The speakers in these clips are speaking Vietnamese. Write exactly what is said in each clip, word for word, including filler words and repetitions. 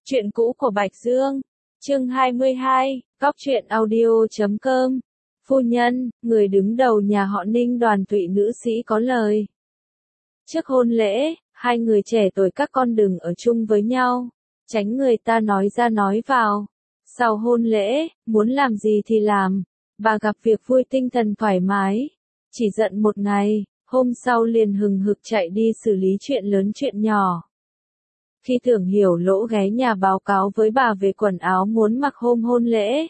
Chuyện cũ của Bạch Dương, chương hai mươi hai, góc truyện audio chấm com. Phu nhân, người đứng đầu nhà họ Ninh Đoàn Thụy nữ sĩ có lời. Trước hôn lễ, hai người trẻ tuổi các con đừng ở chung với nhau, tránh người ta nói ra nói vào. Sau hôn lễ, muốn làm gì thì làm, bà gặp việc vui tinh thần thoải mái. Chỉ giận một ngày, hôm sau liền hừng hực chạy đi xử lý chuyện lớn chuyện nhỏ. Khi Tưởng Hiểu Lỗ ghé nhà báo cáo với bà về quần áo muốn mặc hôm hôn lễ,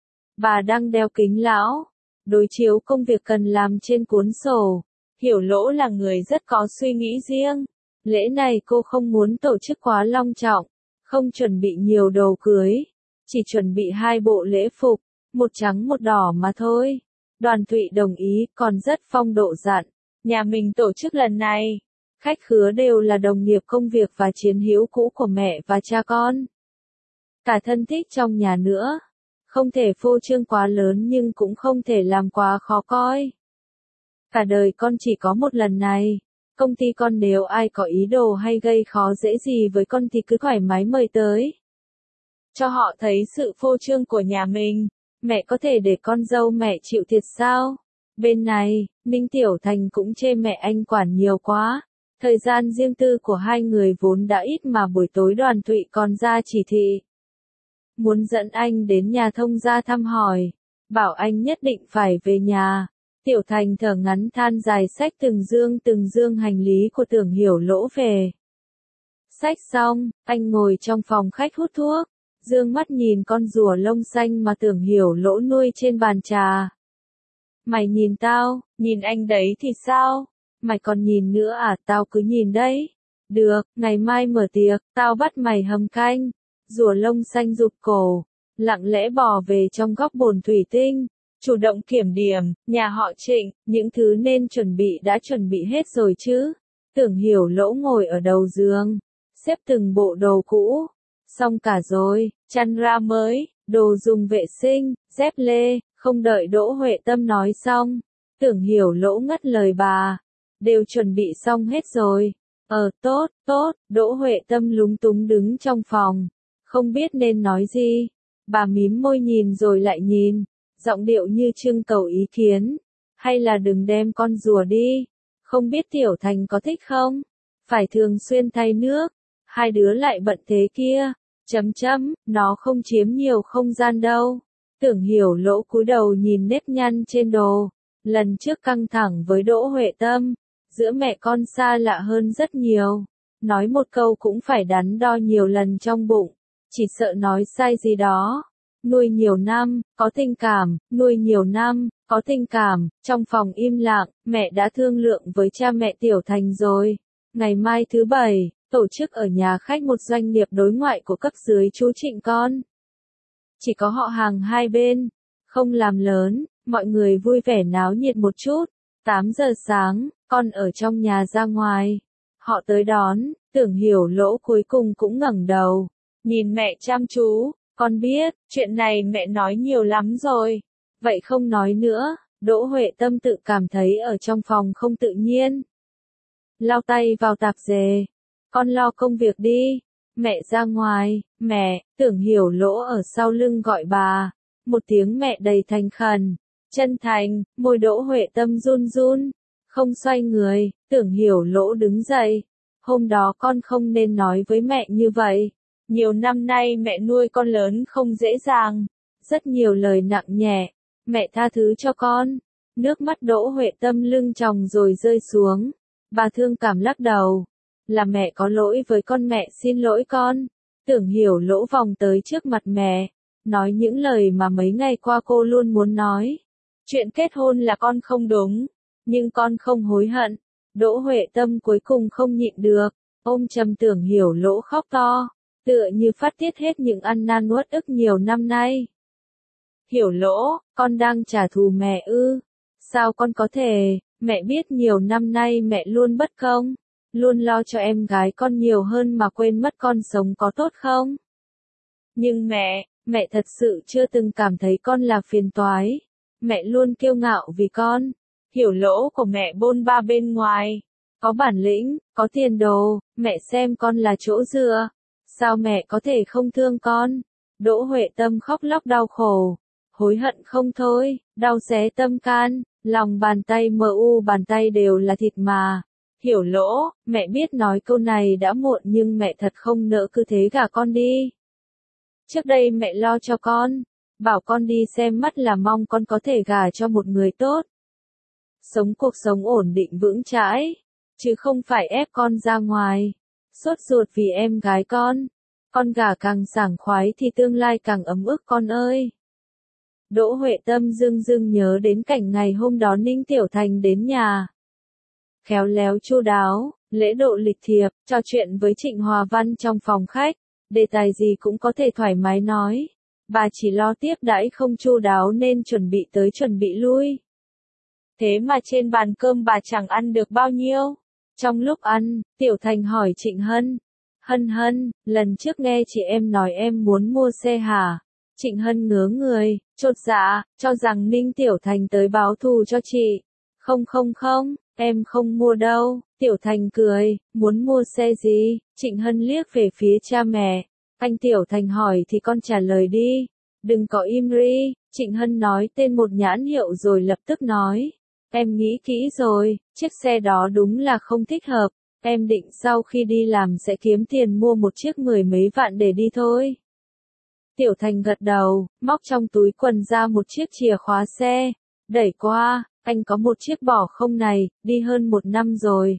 bà đang đeo kính lão, đối chiếu công việc cần làm trên cuốn sổ. Hiểu Lỗ là người rất có suy nghĩ riêng. Lễ này cô không muốn tổ chức quá long trọng, không chuẩn bị nhiều đồ cưới, chỉ chuẩn bị hai bộ lễ phục, một trắng một đỏ mà thôi. Đoàn Thụy đồng ý, còn rất phong độ dặn, nhà mình tổ chức lần này, khách khứa đều là đồng nghiệp công việc và chiến hữu cũ của mẹ và cha con. Cả thân thích trong nhà nữa. Không thể phô trương quá lớn nhưng cũng không thể làm quá khó coi. Cả đời con chỉ có một lần này. Công ty con nếu ai có ý đồ hay gây khó dễ gì với con thì cứ thoải mái mời tới. Cho họ thấy sự phô trương của nhà mình. Mẹ có thể để con dâu mẹ chịu thiệt sao? Bên này, Ninh Tiểu Thành cũng chê mẹ anh quản nhiều quá. Thời gian riêng tư của hai người vốn đã ít mà buổi tối Đoàn Thụy còn ra chỉ thị. Muốn dẫn anh đến nhà thông gia thăm hỏi. Bảo anh nhất định phải về nhà. Tiểu Thành thở ngắn than dài xách từng dương từng dương hành lý của Tưởng Hiểu Lỗ về. Xách xong, anh ngồi trong phòng khách hút thuốc. Dương mắt nhìn con rùa lông xanh mà Tưởng Hiểu Lỗ nuôi trên bàn trà. Mày nhìn tao, nhìn anh đấy thì sao? Mày còn nhìn nữa à? Tao cứ nhìn đấy. Được, ngày mai mở tiệc, tao bắt mày hầm canh. Rùa lông xanh rụt cổ, lặng lẽ bò về trong góc bồn thủy tinh, chủ động kiểm điểm, nhà họ Trịnh, những thứ nên chuẩn bị đã chuẩn bị hết rồi chứ. Tưởng Hiểu Lỗ ngồi ở đầu giường, xếp từng bộ đồ cũ, xong cả rồi, chăn ra mới, đồ dùng vệ sinh, dép lê, không đợi Đỗ Huệ Tâm nói xong. Tưởng Hiểu Lỗ ngắt lời bà, đều chuẩn bị xong hết rồi. Ờ tốt, tốt, Đỗ Huệ Tâm lúng túng đứng trong phòng. Không biết nên nói gì, bà mím môi nhìn rồi lại nhìn, giọng điệu như trưng cầu ý kiến, hay là đừng đem con rùa đi, không biết Tiểu Thành có thích không, phải thường xuyên thay nước, hai đứa lại bận thế kia, chấm chấm, nó không chiếm nhiều không gian đâu. Tưởng Hiểu Lỗ cúi đầu nhìn nếp nhăn trên đồ, lần trước căng thẳng với Đỗ Huệ Tâm, giữa mẹ con xa lạ hơn rất nhiều, nói một câu cũng phải đắn đo nhiều lần trong bụng. Chỉ sợ nói sai gì đó. Nuôi nhiều năm, có tình cảm, nuôi nhiều năm, có tình cảm. Trong phòng im lặng, mẹ đã thương lượng với cha mẹ Tiểu Thành rồi. Ngày mai thứ bảy, tổ chức ở nhà khách một doanh nghiệp đối ngoại của cấp dưới chú Trịnh con. Chỉ có họ hàng hai bên, không làm lớn, mọi người vui vẻ náo nhiệt một chút. tám giờ sáng, con ở trong nhà ra ngoài. Họ tới đón, Tưởng Hiểu Lỗ cuối cùng cũng ngẩng đầu. Nhìn mẹ chăm chú, con biết, chuyện này mẹ nói nhiều lắm rồi. Vậy không nói nữa, Đỗ Huệ Tâm tự cảm thấy ở trong phòng không tự nhiên. Lau tay vào tạp dề. Con lo công việc đi. Mẹ ra ngoài, mẹ, Tưởng Hiểu Lỗ ở sau lưng gọi bà. Một tiếng mẹ đầy thành khẩn, chân thành, môi Đỗ Huệ Tâm run run. Không xoay người, Tưởng Hiểu Lỗ đứng dậy. Hôm đó con không nên nói với mẹ như vậy. Nhiều năm nay mẹ nuôi con lớn không dễ dàng, rất nhiều lời nặng nhẹ, mẹ tha thứ cho con. Nước mắt Đỗ Huệ Tâm lưng tròng rồi rơi xuống, bà thương cảm lắc đầu, là mẹ có lỗi với con, mẹ xin lỗi con. Tưởng Hiểu Lỗ vòng tới trước mặt mẹ, nói những lời mà mấy ngày qua cô luôn muốn nói. Chuyện kết hôn là con không đúng, nhưng con không hối hận. Đỗ Huệ Tâm cuối cùng không nhịn được, ôm chầm Tưởng Hiểu Lỗ khóc to. Tựa như phát tiết hết những ăn năn uất ức nhiều năm nay. Hiểu Lỗ, con đang trả thù mẹ ư? Sao con có thể, mẹ biết nhiều năm nay mẹ luôn bất công, luôn lo cho em gái con nhiều hơn mà quên mất con sống có tốt không? Nhưng mẹ, mẹ thật sự chưa từng cảm thấy con là phiền toái. Mẹ luôn kiêu ngạo vì con. Hiểu Lỗ của mẹ bôn ba bên ngoài, có bản lĩnh, có tiền đồ, mẹ xem con là chỗ dựa. Sao mẹ có thể không thương con? Đỗ Huệ Tâm khóc lóc đau khổ, hối hận không thôi, đau xé tâm can, lòng bàn tay mờ u bàn tay đều là thịt mà. Hiểu Lỗ, mẹ biết nói câu này đã muộn nhưng mẹ thật không nỡ cứ thế gả con đi. Trước đây mẹ lo cho con, bảo con đi xem mắt là mong con có thể gả cho một người tốt. Sống cuộc sống ổn định vững chãi, chứ không phải ép con ra ngoài. Sốt ruột vì em gái con, con gả càng sảng khoái thì tương lai càng ấm ức con ơi. Đỗ Huệ Tâm dưng dưng nhớ đến cảnh ngày hôm đó Ninh Tiểu Thành đến nhà. Khéo léo chu đáo, lễ độ lịch thiệp, trò chuyện với Trịnh Hòa Văn trong phòng khách, đề tài gì cũng có thể thoải mái nói. Bà chỉ lo tiếp đãi không chu đáo nên chuẩn bị tới chuẩn bị lui. Thế mà trên bàn cơm bà chẳng ăn được bao nhiêu. Trong lúc ăn, Tiểu Thành hỏi Trịnh Hân. Hân Hân, lần trước nghe chị em nói em muốn mua xe hả? Trịnh Hân ngớ người, chột dạ, cho rằng Ninh Tiểu Thành tới báo thù cho chị. Không không không, em không mua đâu. Tiểu Thành cười, muốn mua xe gì? Trịnh Hân liếc về phía cha mẹ. Anh Tiểu Thành hỏi thì con trả lời đi. Đừng có im ri. Trịnh Hân nói tên một nhãn hiệu rồi lập tức nói. Em nghĩ kỹ rồi, chiếc xe đó đúng là không thích hợp. Em định sau khi đi làm sẽ kiếm tiền mua một chiếc mười mấy vạn để đi thôi. Tiểu Thành gật đầu, móc trong túi quần ra một chiếc chìa khóa xe. Đẩy qua, anh có một chiếc bỏ không này, đi hơn một năm rồi.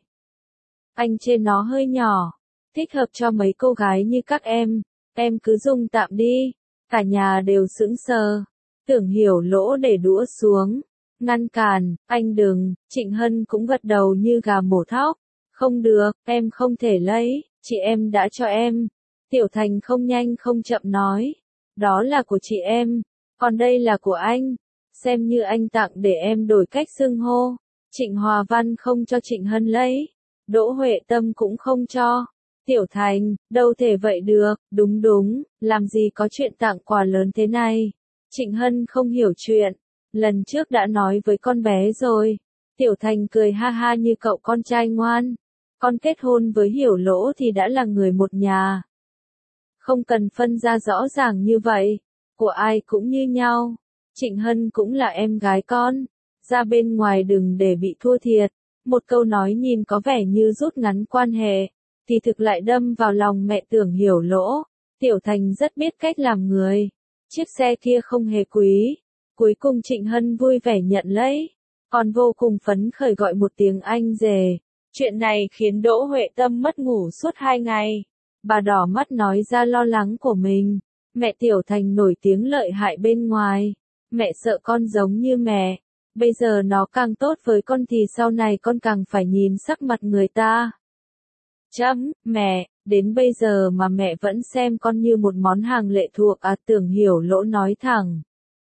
Anh trên nó hơi nhỏ, thích hợp cho mấy cô gái như các em. Em cứ dùng tạm đi. Cả nhà đều sững sờ. Tưởng Hiểu Lỗ để đũa xuống. Ngăn cản, anh đừng. Trịnh Hân cũng gật đầu như gà mổ thóc. Không được, em không thể lấy, chị em đã cho em. Tiểu Thành không nhanh không chậm nói. Đó là của chị em, còn đây là của anh. Xem như anh tặng để em đổi cách xưng hô. Trịnh Hòa Văn không cho Trịnh Hân lấy. Đỗ Huệ Tâm cũng không cho. Tiểu Thành, đâu thể vậy được, đúng đúng, làm gì có chuyện tặng quà lớn thế này. Trịnh Hân không hiểu chuyện. Lần trước đã nói với con bé rồi. Tiểu Thành cười ha ha như cậu con trai ngoan. Con kết hôn với Hiểu Lỗ thì đã là người một nhà. Không cần phân ra rõ ràng như vậy. Của ai cũng như nhau. Trịnh Hân cũng là em gái con. Ra bên ngoài đừng để bị thua thiệt. Một câu nói nhìn có vẻ như rút ngắn quan hệ. Thì thực lại đâm vào lòng mẹ Tưởng Hiểu Lỗ. Tiểu Thành rất biết cách làm người. Chiếc xe kia không hề quý. Cuối cùng Trịnh Hân vui vẻ nhận lấy. Còn vô cùng phấn khởi gọi một tiếng anh rể. Chuyện này khiến Đỗ Huệ Tâm mất ngủ suốt hai ngày. Bà đỏ mắt nói ra lo lắng của mình. Mẹ Tiểu Thành nổi tiếng lợi hại bên ngoài. Mẹ sợ con giống như mẹ. Bây giờ nó càng tốt với con thì sau này con càng phải nhìn sắc mặt người ta. Chấm, mẹ, đến bây giờ mà mẹ vẫn xem con như một món hàng lệ thuộc à? Tưởng Hiểu Lỗ nói thẳng.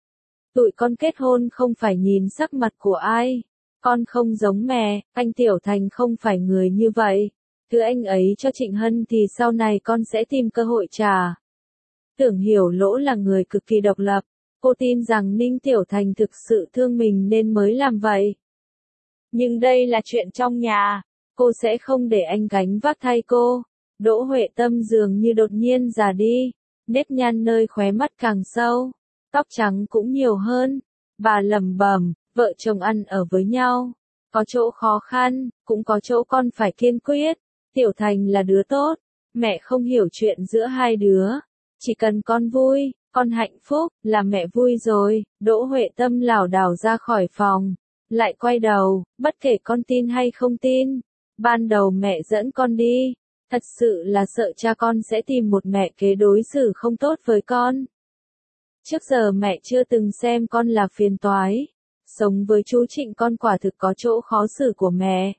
Tụi con kết hôn không phải nhìn sắc mặt của ai. Con không giống mẹ, anh Tiểu Thành không phải người như vậy. Cứ anh ấy cho Trịnh Hân thì sau này con sẽ tìm cơ hội trả. Tưởng Hiểu Lỗ là người cực kỳ độc lập. Cô tin rằng Ninh Tiểu Thành thực sự thương mình nên mới làm vậy. Nhưng đây là chuyện trong nhà. Cô sẽ không để anh gánh vác thay cô. Đỗ Huệ Tâm dường như đột nhiên già đi. Nếp nhăn nơi khóe mắt càng sâu. Tóc trắng cũng nhiều hơn. Bà lẩm bẩm, vợ chồng ăn ở với nhau. Có chỗ khó khăn, cũng có chỗ con phải kiên quyết. Tiểu Thành là đứa tốt. Mẹ không hiểu chuyện giữa hai đứa. Chỉ cần con vui, con hạnh phúc, là mẹ vui rồi. Đỗ Huệ Tâm lảo đảo ra khỏi phòng. Lại quay đầu, bất kể con tin hay không tin. Ban đầu mẹ dẫn con đi. Thật sự là sợ cha con sẽ tìm một mẹ kế đối xử không tốt với con. Trước giờ mẹ chưa từng xem con là phiền toái. Sống với chú Trịnh con quả thực có chỗ khó xử của mẹ.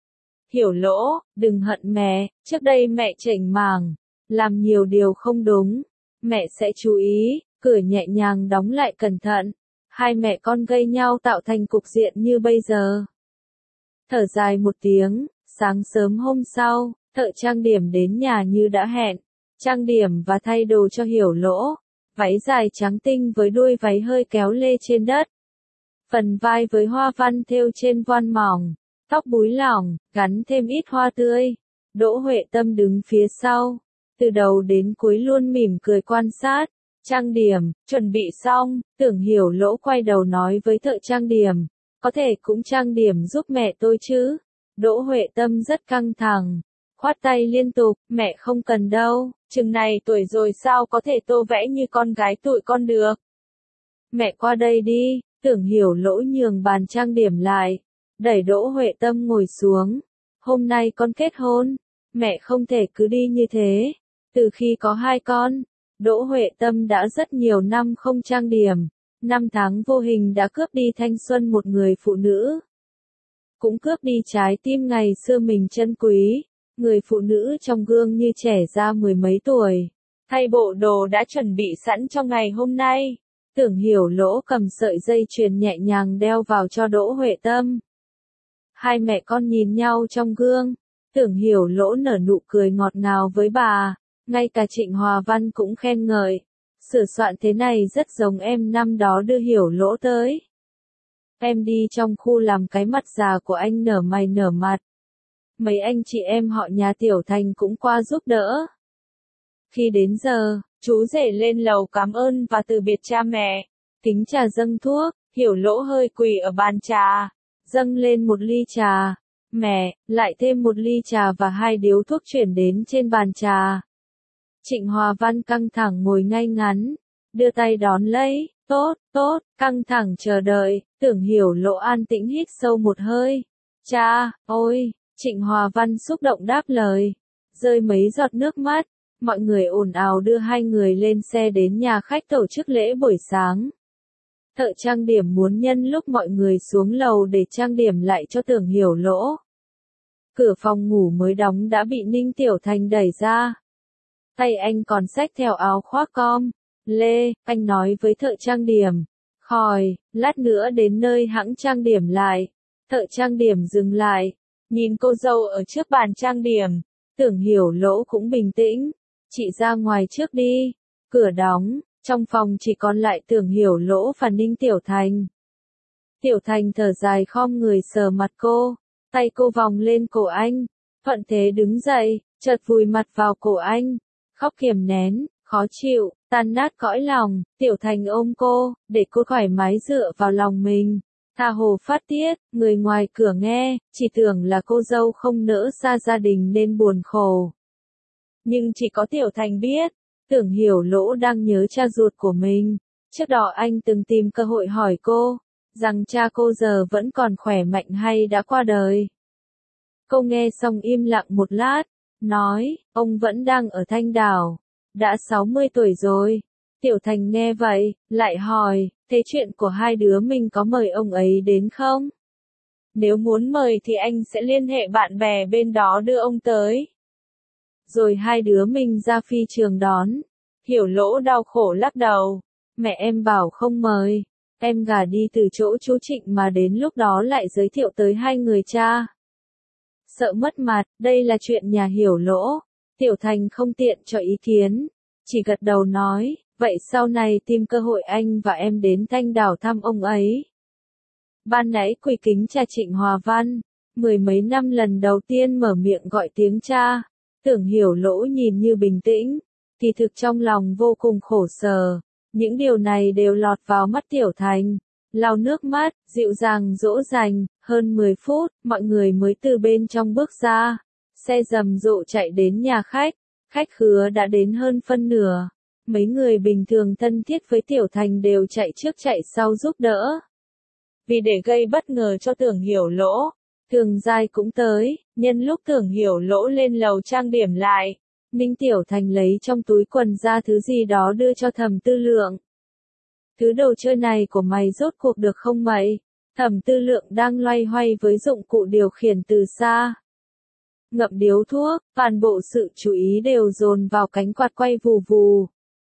Hiểu Lỗ, đừng hận mẹ, trước đây mẹ chểnh mảng, làm nhiều điều không đúng. Mẹ sẽ chú ý, cửa nhẹ nhàng đóng lại cẩn thận. Hai mẹ con gây nhau tạo thành cục diện như bây giờ. Thở dài một tiếng, sáng sớm hôm sau, thợ trang điểm đến nhà như đã hẹn. Trang điểm và thay đồ cho Hiểu Lỗ. Váy dài trắng tinh với đuôi váy hơi kéo lê trên đất. Phần vai với hoa văn thêu trên voan mỏng. Tóc búi lỏng, gắn thêm ít hoa tươi. Đỗ Huệ Tâm đứng phía sau. từ đầu đến cuối luôn mỉm cười quan sát. Trang điểm, chuẩn bị xong, Tưởng Hiểu Lỗ quay đầu nói với thợ trang điểm, có thể cũng trang điểm giúp mẹ tôi chứ. Đỗ Huệ Tâm rất căng thẳng, khoát tay liên tục, mẹ không cần đâu, chừng này tuổi rồi sao có thể tô vẽ như con gái tụi con được. Mẹ qua đây đi, Tưởng Hiểu Lỗ nhường bàn trang điểm lại, đẩy Đỗ Huệ Tâm ngồi xuống. Hôm nay con kết hôn, mẹ không thể cứ đi như thế. Từ khi có hai con, Đỗ Huệ Tâm đã rất nhiều năm không trang điểm, năm tháng vô hình đã cướp đi thanh xuân một người phụ nữ. Cũng cướp đi trái tim ngày xưa mình trân quý, người phụ nữ trong gương như trẻ ra mười mấy tuổi. Thay bộ đồ đã chuẩn bị sẵn cho ngày hôm nay, Tưởng Hiểu Lỗ cầm sợi dây chuyền nhẹ nhàng đeo vào cho Đỗ Huệ Tâm. Hai mẹ con nhìn nhau trong gương, Tưởng Hiểu Lỗ nở nụ cười ngọt ngào với bà, ngay cả Trịnh Hòa Văn cũng khen ngợi. Sửa soạn thế này rất giống em năm đó đưa Hiểu Lỗ tới. Em đi trong khu làm cái mặt già của anh nở mày nở mặt. Mấy anh chị em họ nhà Tiểu Thành cũng qua giúp đỡ. Khi đến giờ, chú rể lên lầu cảm ơn và từ biệt cha mẹ. Kính trà dâng thuốc, Hiểu Lỗ hơi quỳ ở bàn trà, dâng lên một ly trà. Mẹ, lại thêm một ly trà và hai điếu thuốc chuyển đến trên bàn trà. Trịnh Hòa Văn căng thẳng ngồi ngay ngắn, đưa tay đón lấy, tốt, tốt, căng thẳng chờ đợi, Tưởng Hiểu Lỗ an tĩnh hít sâu một hơi. Cha, ôi, Trịnh Hòa Văn xúc động đáp lời, rơi mấy giọt nước mắt, mọi người ồn ào đưa hai người lên xe đến nhà khách tổ chức lễ buổi sáng. Thợ trang điểm muốn nhân lúc mọi người xuống lầu để trang điểm lại cho Tưởng Hiểu Lỗ. Cửa phòng ngủ mới đóng đã bị Ninh Tiểu Thành đẩy ra. Tay anh còn xách theo áo khoác com. Lê, anh nói với thợ trang điểm. Khỏi, lát nữa đến nơi hãng trang điểm lại. Thợ trang điểm dừng lại, nhìn cô dâu ở trước bàn trang điểm. Tưởng Hiểu Lỗ cũng bình tĩnh. Chị ra ngoài trước đi. Cửa đóng, trong phòng chỉ còn lại Tưởng Hiểu Lỗ và Ninh Tiểu Thành. Tiểu Thành thở dài khom người sờ mặt cô. Tay cô vòng lên cổ anh. Thuận thế đứng dậy, chợt vùi mặt vào cổ anh. Khóc kiềm nén, khó chịu, tan nát cõi lòng. Tiểu Thành ôm cô, để cô thoải mái dựa vào lòng mình. Tha hồ phát tiết, người ngoài cửa nghe, chỉ tưởng là cô dâu không nỡ xa gia đình nên buồn khổ. Nhưng chỉ có Tiểu Thành biết, Tưởng Hiểu Lỗ đang nhớ cha ruột của mình. Trước đó anh từng tìm cơ hội hỏi cô, rằng cha cô giờ vẫn còn khỏe mạnh hay đã qua đời. Cô nghe xong im lặng một lát, nói, ông vẫn đang ở Thanh Đảo, đã sáu mươi tuổi rồi. Tiểu Thành nghe vậy, lại hỏi, thế chuyện của hai đứa mình có mời ông ấy đến không? Nếu muốn mời thì anh sẽ liên hệ bạn bè bên đó đưa ông tới. Rồi hai đứa mình ra phi trường đón. Hiểu Lỗ đau khổ lắc đầu, mẹ em bảo không mời, em gả đi từ chỗ chú Trịnh mà đến lúc đó lại giới thiệu tới hai người cha. Sợ mất mặt, đây là chuyện nhà Hiểu Lỗ. Tiểu Thành không tiện cho ý kiến, chỉ gật đầu nói, vậy sau này tìm cơ hội anh và em đến Thanh Đảo thăm ông ấy. Ban nãy quỳ kính cha Trịnh Hòa Văn, mười mấy năm lần đầu tiên mở miệng gọi tiếng cha. Tưởng Hiểu Lỗ nhìn như bình tĩnh, kỳ thực trong lòng vô cùng khổ sở. Những điều này đều lọt vào mắt Tiểu Thành. Lau nước mắt, dịu dàng dỗ dành, hơn mười phút, mọi người mới từ bên trong bước ra. Xe rầm rộ chạy đến nhà khách, khách khứa đã đến hơn phân nửa. Mấy người bình thường thân thiết với Tiểu Thành đều chạy trước chạy sau giúp đỡ. Vì để gây bất ngờ cho Tưởng Hiểu Lỗ, Thường Giai cũng tới, nhân lúc Tưởng Hiểu Lỗ lên lầu trang điểm lại. Ninh Tiểu Thành lấy trong túi quần ra thứ gì đó đưa cho Thẩm Tư Lượng. Thứ đồ chơi này của mày rốt cuộc được không mày? Thẩm Tư Lượng đang loay hoay với dụng cụ điều khiển từ xa. Ngậm điếu thuốc, toàn bộ sự chú ý đều dồn vào cánh quạt quay vù vù.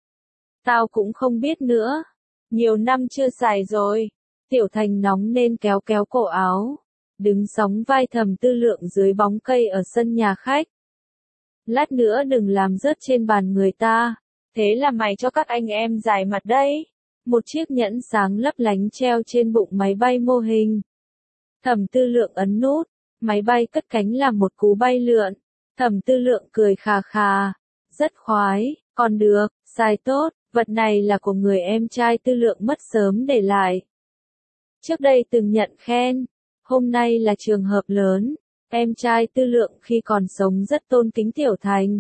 Tao cũng không biết nữa. Nhiều năm chưa xài rồi. Tiểu Thành nóng nên kéo kéo cổ áo. Đứng sóng vai Thẩm Tư Lượng dưới bóng cây ở sân nhà khách. Lát nữa đừng làm rớt trên bàn người ta. Thế là mày cho các anh em giải mặt đấy. Một chiếc nhẫn sáng lấp lánh treo trên bụng máy bay mô hình. Thẩm Tư Lượng ấn nút, máy bay cất cánh làm một cú bay lượn. Thẩm Tư Lượng cười khà khà, Rất khoái, còn được, xài tốt, vật này là của người em trai Tư Lượng mất sớm để lại. Trước đây từng nhận khen, hôm nay là trường hợp lớn, em trai Tư Lượng khi còn sống rất tôn kính Tiểu Thành.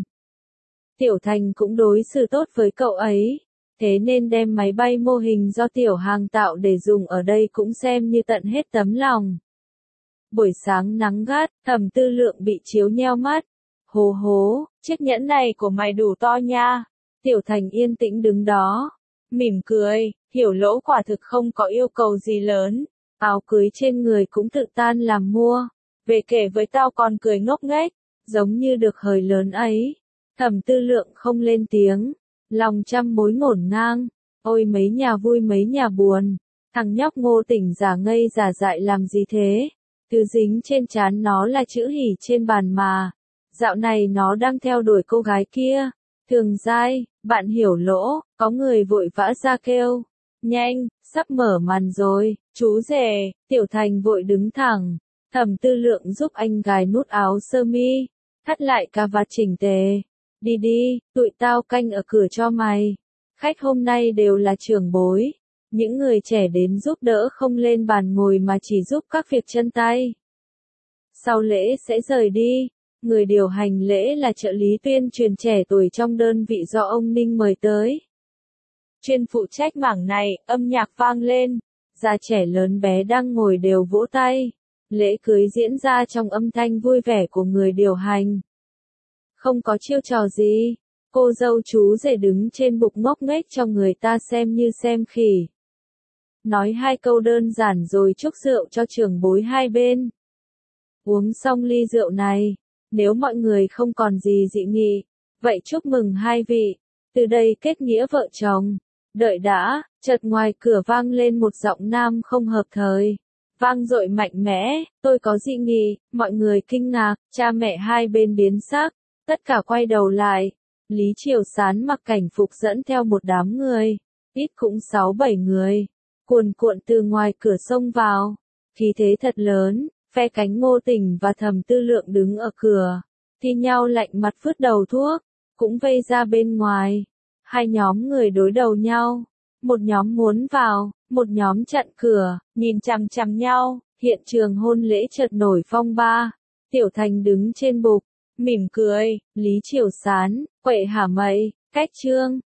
Tiểu Thành cũng đối xử tốt với cậu ấy, thế nên đem máy bay mô hình do Tiểu Hàng tạo để dùng ở đây cũng xem như tận hết tấm lòng. Buổi sáng nắng gắt, Thẩm Tư Lượng bị chiếu nheo mắt. Hố hố, chiếc nhẫn này của mày đủ to nha. Tiểu Thành yên tĩnh đứng đó, mỉm cười, Hiểu Lỗ quả thực không có yêu cầu gì lớn. Áo cưới trên người cũng tự tan làm mua. Về kể với tao còn cười ngốc nghếch, giống như được hời lớn ấy. Thẩm Tư Lượng không lên tiếng, lòng trăm mối ngổn ngang. Ôi mấy nhà vui mấy nhà buồn, thằng nhóc Ngô Tỉnh giả ngây giả dại làm gì thế? Thứ dính trên trán nó là chữ hỉ trên bàn mà. Dạo này nó đang theo đuổi cô gái kia. Thường Giai, bạn Hiểu Lỗ, có người vội vã ra kêu. Nhanh, sắp mở màn rồi, chú rể. Tiểu Thành vội đứng thẳng. Thẩm Tư Lượng giúp anh gài nút áo sơ mi, thắt lại cà vạt chỉnh tề. Đi đi, tụi tao canh ở cửa cho mày. Khách hôm nay đều là trưởng bối. Những người trẻ đến giúp đỡ không lên bàn ngồi mà chỉ giúp các việc chân tay. Sau lễ sẽ rời đi. Người điều hành lễ là trợ lý tuyên truyền trẻ tuổi trong đơn vị do ông Ninh mời tới. Chuyên phụ trách mảng này, âm nhạc vang lên. Già trẻ lớn bé đang ngồi đều vỗ tay. Lễ cưới diễn ra trong âm thanh vui vẻ của người điều hành. Không có chiêu trò gì. Cô dâu chú rể đứng trên bục ngốc nghếch cho người ta xem như xem khỉ. Nói hai câu đơn giản rồi chúc rượu cho trưởng bối hai bên. Uống xong ly rượu này, nếu mọi người không còn gì dị nghị, vậy chúc mừng hai vị, từ đây kết nghĩa vợ chồng. Đợi đã, chợt ngoài cửa vang lên một giọng nam không hợp thời. Vang dội mạnh mẽ, tôi có dị nghị, mọi người kinh ngạc, cha mẹ hai bên biến sắc, tất cả quay đầu lại. Lý Triều Sán mặc cảnh phục dẫn theo một đám người, ít cũng sáu bảy người, cuồn cuộn từ ngoài cửa xông vào, khí thế thật lớn. Phe cánh Ngô Tỉnh và Thẩm Tư Lượng đứng ở cửa, thi nhau lạnh mặt vứt đầu thuốc, cũng vây ra bên ngoài. Hai nhóm người đối đầu nhau, một nhóm muốn vào, một nhóm chặn cửa, nhìn chằm chằm nhau, hiện trường hôn lễ chợt nổi phong ba. Tiểu Thành đứng trên bục, mỉm cười, Lý Triều Sán, quậy hả mày, cách trương,